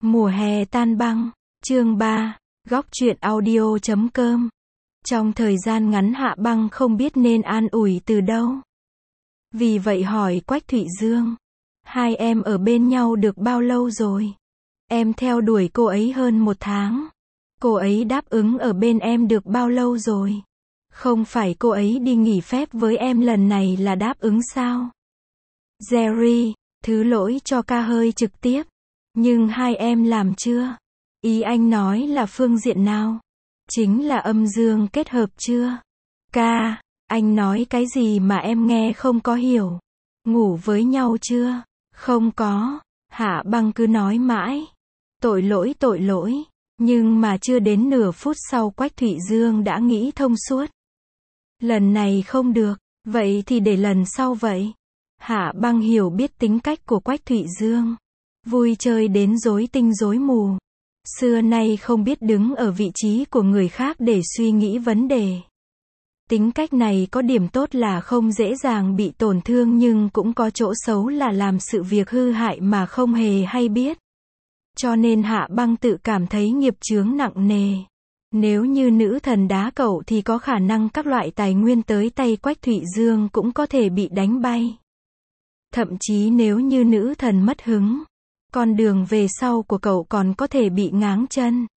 Mùa hè tan băng, chương 3, góc truyện audio.com. Trong thời gian ngắn Hạ Băng không biết nên an ủi từ đâu. Vì vậy hỏi Quách Thụy Dương, hai em ở bên nhau được bao lâu rồi? Em theo đuổi cô ấy hơn 1 tháng. Cô ấy đáp ứng ở bên em được bao lâu rồi? Không phải cô ấy đi nghỉ phép với em lần này là đáp ứng sao? Jerry, thứ lỗi cho ca hơi trực tiếp. Nhưng hai em làm chưa? Ý anh nói là phương diện nào? Chính là âm dương kết hợp chưa? Ca, anh nói cái gì mà em nghe không có hiểu? Ngủ với nhau chưa? Không có. Hạ Băng cứ nói mãi. Tội lỗi. Nhưng mà chưa đến nửa phút sau Quách Thụy Dương đã nghĩ thông suốt. Lần này không được, vậy thì để lần sau vậy. Hạ Băng hiểu biết tính cách của Quách Thụy Dương. Vui chơi đến rối tinh rối mù. Xưa nay không biết đứng ở vị trí của người khác để suy nghĩ vấn đề. Tính cách này có điểm tốt là không dễ dàng bị tổn thương nhưng cũng có chỗ xấu là làm sự việc hư hại mà không hề hay biết. Cho nên Hạ Băng tự cảm thấy nghiệp chướng nặng nề. Nếu như nữ thần đá cậu thì có khả năng các loại tài nguyên tới tay Quách Thụy Dương cũng có thể bị đánh bay. Thậm chí nếu như nữ thần mất hứng, con đường về sau của cậu còn có thể bị ngáng chân.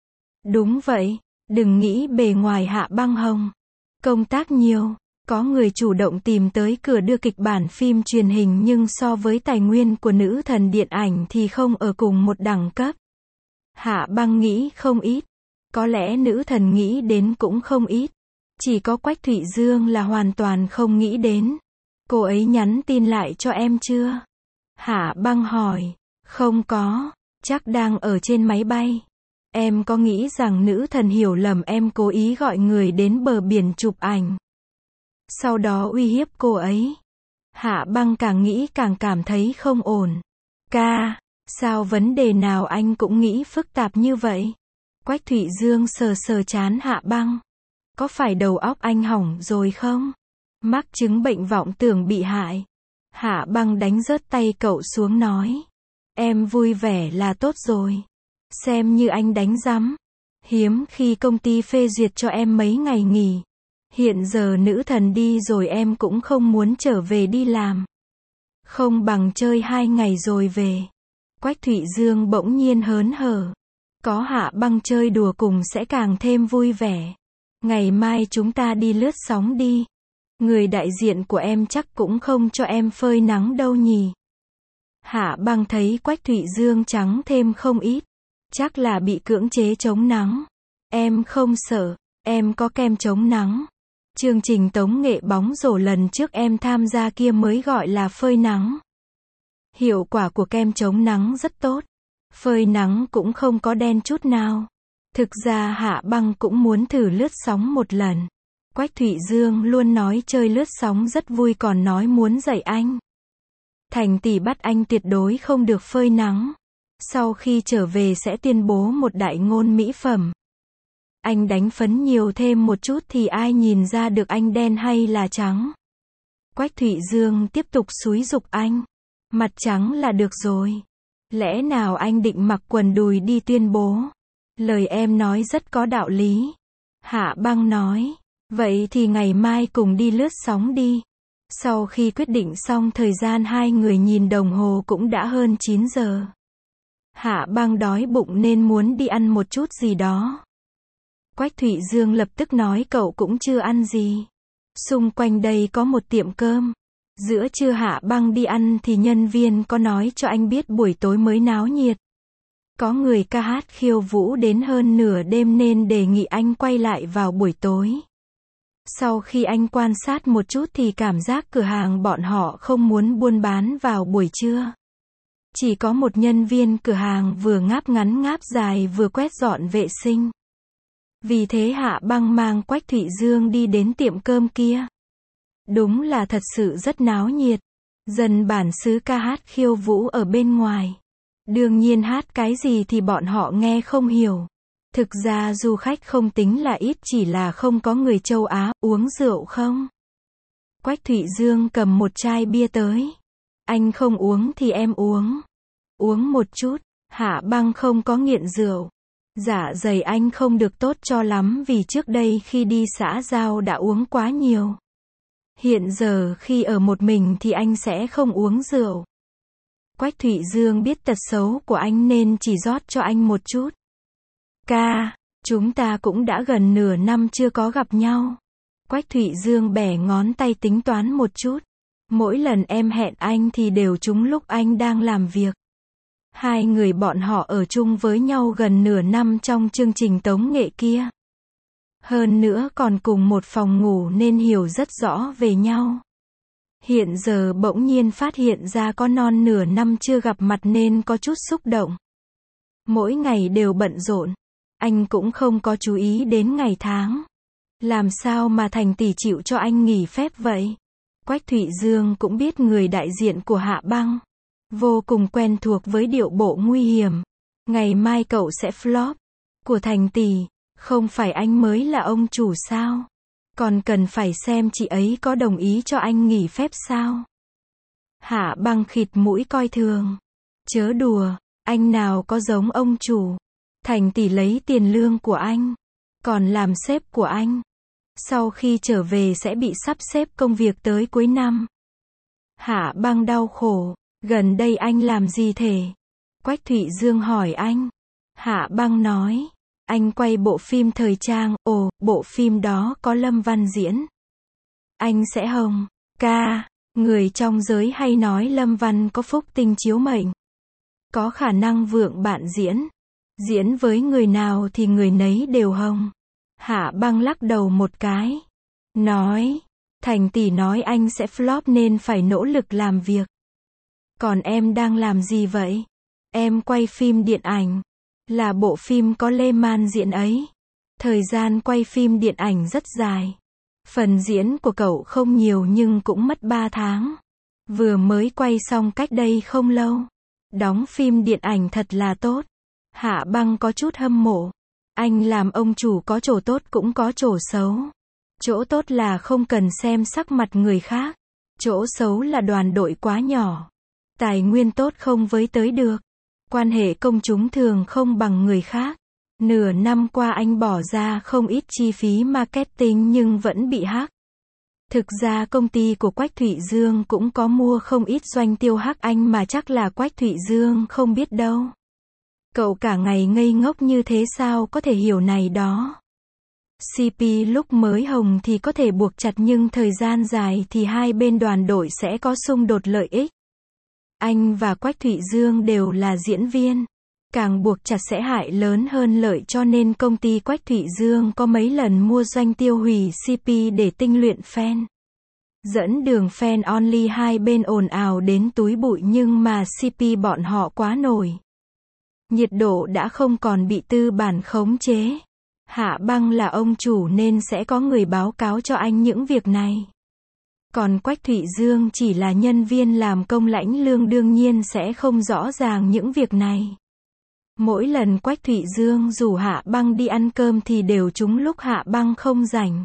Đúng vậy, đừng nghĩ bề ngoài Hạ Băng hồng. Công tác nhiều, có người chủ động tìm tới cửa đưa kịch bản phim truyền hình nhưng so với tài nguyên của nữ thần điện ảnh thì không ở cùng một đẳng cấp. Hạ Băng nghĩ không ít. Có lẽ nữ thần nghĩ đến cũng không ít. Chỉ có Quách Thụy Dương là hoàn toàn không nghĩ đến. Cô ấy nhắn tin lại cho em chưa? Hạ Băng hỏi. Không có, chắc đang ở trên máy bay. Em có nghĩ rằng nữ thần hiểu lầm em cố ý gọi người đến bờ biển chụp ảnh, sau đó uy hiếp cô ấy? Hạ Băng càng nghĩ càng cảm thấy không ổn. Ca, sao vấn đề nào anh cũng nghĩ phức tạp như vậy? Quách Thụy Dương sờ trán Hạ Băng. Có phải đầu óc anh hỏng rồi không? Mắc chứng bệnh vọng tưởng bị hại. Hạ Băng đánh rớt tay cậu xuống nói. Em vui vẻ là tốt rồi. Xem như anh đánh rắm. Hiếm khi công ty phê duyệt cho em mấy ngày nghỉ. Hiện giờ nữ thần đi rồi em cũng không muốn trở về đi làm. Không bằng chơi 2 ngày rồi về. Quách Thụy Dương bỗng nhiên hớn hở. Có Hạ Băng chơi đùa cùng sẽ càng thêm vui vẻ. Ngày mai chúng ta đi lướt sóng đi. Người đại diện của em chắc cũng không cho em phơi nắng đâu nhỉ. Hạ Băng thấy Quách Thụy Dương trắng thêm không ít. Chắc là bị cưỡng chế chống nắng. Em không sợ, em có kem chống nắng. Chương trình tống nghệ bóng rổ lần trước em tham gia kia mới gọi là phơi nắng. Hiệu quả của kem chống nắng rất tốt. Phơi nắng cũng không có đen chút nào. Thực ra Hạ Băng cũng muốn thử lướt sóng một lần. Quách Thụy Dương luôn nói chơi lướt sóng rất vui còn nói muốn dạy anh. Thành tỷ bắt anh tuyệt đối không được phơi nắng. Sau khi trở về sẽ tuyên bố một đại ngôn mỹ phẩm. Anh đánh phấn nhiều thêm một chút thì ai nhìn ra được anh đen hay là trắng. Quách Thụy Dương tiếp tục xúi giục anh. Mặt trắng là được rồi. Lẽ nào anh định mặc quần đùi đi tuyên bố? Lời em nói rất có đạo lý. Hạ Băng nói. Vậy thì ngày mai cùng đi lướt sóng đi. Sau khi quyết định xong thời gian hai người nhìn đồng hồ cũng đã hơn 9 giờ. Hạ Băng đói bụng nên muốn đi ăn một chút gì đó. Quách Thụy Dương lập tức nói cậu cũng chưa ăn gì. Xung quanh đây có một tiệm cơm. Giữa trưa Hạ Băng đi ăn thì nhân viên có nói cho anh biết buổi tối mới náo nhiệt. Có người ca hát khiêu vũ đến hơn nửa đêm nên đề nghị anh quay lại vào buổi tối. Sau khi anh quan sát một chút thì cảm giác cửa hàng bọn họ không muốn buôn bán vào buổi trưa. Chỉ có một nhân viên cửa hàng vừa ngáp ngắn ngáp dài vừa quét dọn vệ sinh. Vì thế Hạ Băng mang Quách Thụy Dương đi đến tiệm cơm kia. Đúng là thật sự rất náo nhiệt. Dân bản xứ ca hát khiêu vũ ở bên ngoài. Đương nhiên hát cái gì thì bọn họ nghe không hiểu. Thực ra du khách không tính là ít chỉ là không có người châu Á uống rượu không. Quách Thụy Dương cầm một chai bia tới. Anh không uống thì em uống. Uống một chút. Hạ Băng không có nghiện rượu. Dạ dày anh không được tốt cho lắm vì trước đây khi đi xã giao đã uống quá nhiều. Hiện giờ khi ở một mình thì anh sẽ không uống rượu. Quách Thụy Dương biết tật xấu của anh nên chỉ rót cho anh một chút. Ca, chúng ta cũng đã gần nửa năm chưa có gặp nhau. Quách Thụy Dương bẻ ngón tay tính toán một chút. Mỗi lần em hẹn anh thì đều trúng lúc anh đang làm việc. Hai người bọn họ ở chung với nhau gần nửa năm trong chương trình tống nghệ kia. Hơn nữa còn cùng một phòng ngủ nên hiểu rất rõ về nhau. Hiện giờ bỗng nhiên phát hiện ra có non nửa năm chưa gặp mặt nên có chút xúc động. Mỗi ngày đều bận rộn. Anh cũng không có chú ý đến ngày tháng. Làm sao mà Thành tỷ chịu cho anh nghỉ phép vậy? Quách Thụy Dương cũng biết người đại diện của Hạ Băng. Vô cùng quen thuộc với điệu bộ nguy hiểm. Ngày mai cậu sẽ flop. Của Thành tỷ, không phải anh mới là ông chủ sao? Còn cần phải xem chị ấy có đồng ý cho anh nghỉ phép sao? Hạ Băng khịt mũi coi thường. Chớ đùa, anh nào có giống ông chủ. Thành tỷ lấy tiền lương của anh. Còn làm sếp của anh. Sau khi trở về sẽ bị sắp xếp công việc tới cuối năm. Hạ Băng đau khổ. Gần đây anh làm gì thế? Quách Thụy Dương hỏi anh. Hạ Băng nói. Anh quay bộ phim thời trang. Ồ, bộ phim đó có Lâm Văn diễn. Anh sẽ hồng. Ca, người trong giới hay nói Lâm Văn có phúc tinh chiếu mệnh. Có khả năng vượng bạn diễn. Diễn với người nào thì người nấy đều hồng. Hạ Băng lắc đầu một cái. Nói. Thành tỷ nói anh sẽ flop nên phải nỗ lực làm việc. Còn em đang làm gì vậy? Em quay phim điện ảnh. Là bộ phim có Lê Man diễn ấy. Thời gian quay phim điện ảnh rất dài. Phần diễn của cậu không nhiều nhưng cũng mất 3 tháng. Vừa mới quay xong cách đây không lâu. Đóng phim điện ảnh thật là tốt. Hạ Băng có chút hâm mộ. Anh làm ông chủ có chỗ tốt cũng có chỗ xấu. Chỗ tốt là không cần xem sắc mặt người khác. Chỗ xấu là đoàn đội quá nhỏ. Tài nguyên tốt không với tới được. Quan hệ công chúng thường không bằng người khác. Nửa năm qua anh bỏ ra không ít chi phí marketing nhưng vẫn bị hack. Thực ra công ty của Quách Thụy Dương cũng có mua không ít doanh tiêu hack anh mà chắc là Quách Thụy Dương không biết đâu. Cậu cả ngày ngây ngốc như thế sao có thể hiểu này đó. CP lúc mới hồng thì có thể buộc chặt nhưng thời gian dài thì hai bên đoàn đội sẽ có xung đột lợi ích. Anh và Quách Thụy Dương đều là diễn viên. Càng buộc chặt sẽ hại lớn hơn lợi cho nên công ty Quách Thụy Dương có mấy lần mua doanh tiêu hủy CP để tinh luyện fan. Dẫn đường fan only hai bên ồn ào đến túi bụi nhưng mà CP bọn họ quá nổi. Nhiệt độ đã không còn bị tư bản khống chế. Hạ Băng là ông chủ nên sẽ có người báo cáo cho anh những việc này. Còn Quách Thụy Dương chỉ là nhân viên làm công lãnh lương đương nhiên sẽ không rõ ràng những việc này. Mỗi lần Quách Thụy Dương rủ Hạ Băng đi ăn cơm thì đều trúng lúc Hạ Băng không rảnh.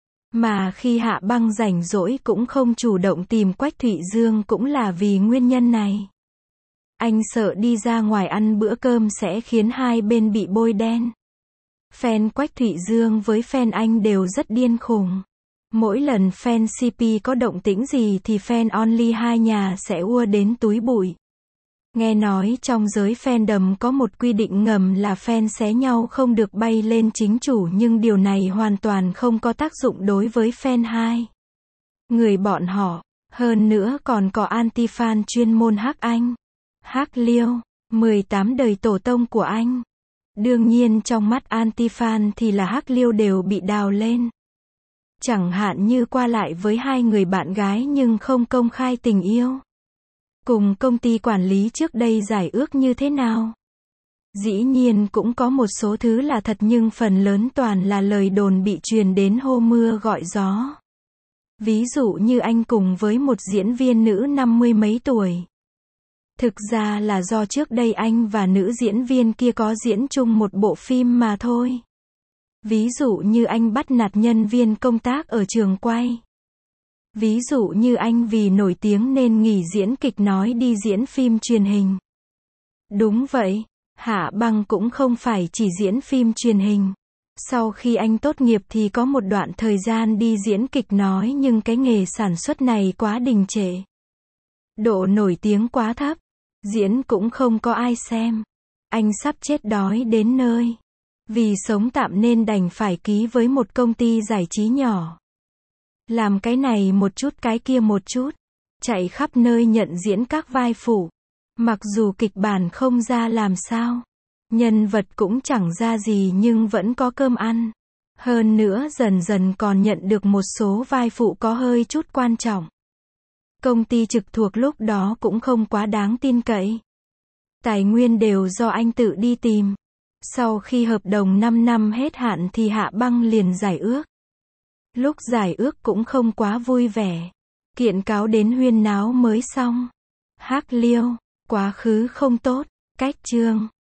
Mà khi Hạ Băng rảnh rỗi cũng không chủ động tìm Quách Thụy Dương cũng là vì nguyên nhân này. Anh sợ đi ra ngoài ăn bữa cơm sẽ khiến hai bên bị bôi đen. Fan Quách Thụy Dương với fan anh đều rất điên khùng. Mỗi lần fan CP có động tĩnh gì thì fan only hai nhà sẽ ùa đến túi bụi. Nghe nói trong giới fandom có một quy định ngầm là fan xé nhau không được bay lên chính chủ nhưng điều này hoàn toàn không có tác dụng đối với fan hai người bọn họ. Hơn nữa còn có anti-fan chuyên môn hack anh. Hack Liêu, 18 đời tổ tông của anh. Đương nhiên trong mắt anti-fan thì là hack Liêu đều bị đào lên. Chẳng hạn như qua lại với hai người bạn gái nhưng không công khai tình yêu. Cùng công ty quản lý trước đây giải ước như thế nào? Dĩ nhiên cũng có một số thứ là thật nhưng phần lớn toàn là lời đồn bị truyền đến hô mưa gọi gió. Ví dụ như anh cùng với một diễn viên nữ 50 mấy tuổi. Thực ra là do trước đây anh và nữ diễn viên kia có diễn chung một bộ phim mà thôi. Ví dụ như anh bắt nạt nhân viên công tác ở trường quay. Ví dụ như anh vì nổi tiếng nên nghỉ diễn kịch nói đi diễn phim truyền hình. Đúng vậy, Hạ Băng cũng không phải chỉ diễn phim truyền hình. Sau khi anh tốt nghiệp thì có một đoạn thời gian đi diễn kịch nói nhưng cái nghề sản xuất này quá đình trệ. Độ nổi tiếng quá thấp. Diễn cũng không có ai xem. Anh sắp chết đói đến nơi. Vì sống tạm nên đành phải ký với một công ty giải trí nhỏ. Làm cái này một chút cái kia một chút. Chạy khắp nơi nhận diễn các vai phụ. Mặc dù kịch bản không ra làm sao. Nhân vật cũng chẳng ra gì nhưng vẫn có cơm ăn. Hơn nữa dần dần còn nhận được một số vai phụ có hơi chút quan trọng. Công ty trực thuộc lúc đó cũng không quá đáng tin cậy. Tài nguyên đều do anh tự đi tìm. Sau khi hợp đồng 5 năm hết hạn thì Hạ Băng liền giải ước. Lúc giải ước cũng không quá vui vẻ. Kiện cáo đến huyên náo mới xong. Hắc Liêu, quá khứ không tốt, cách chương.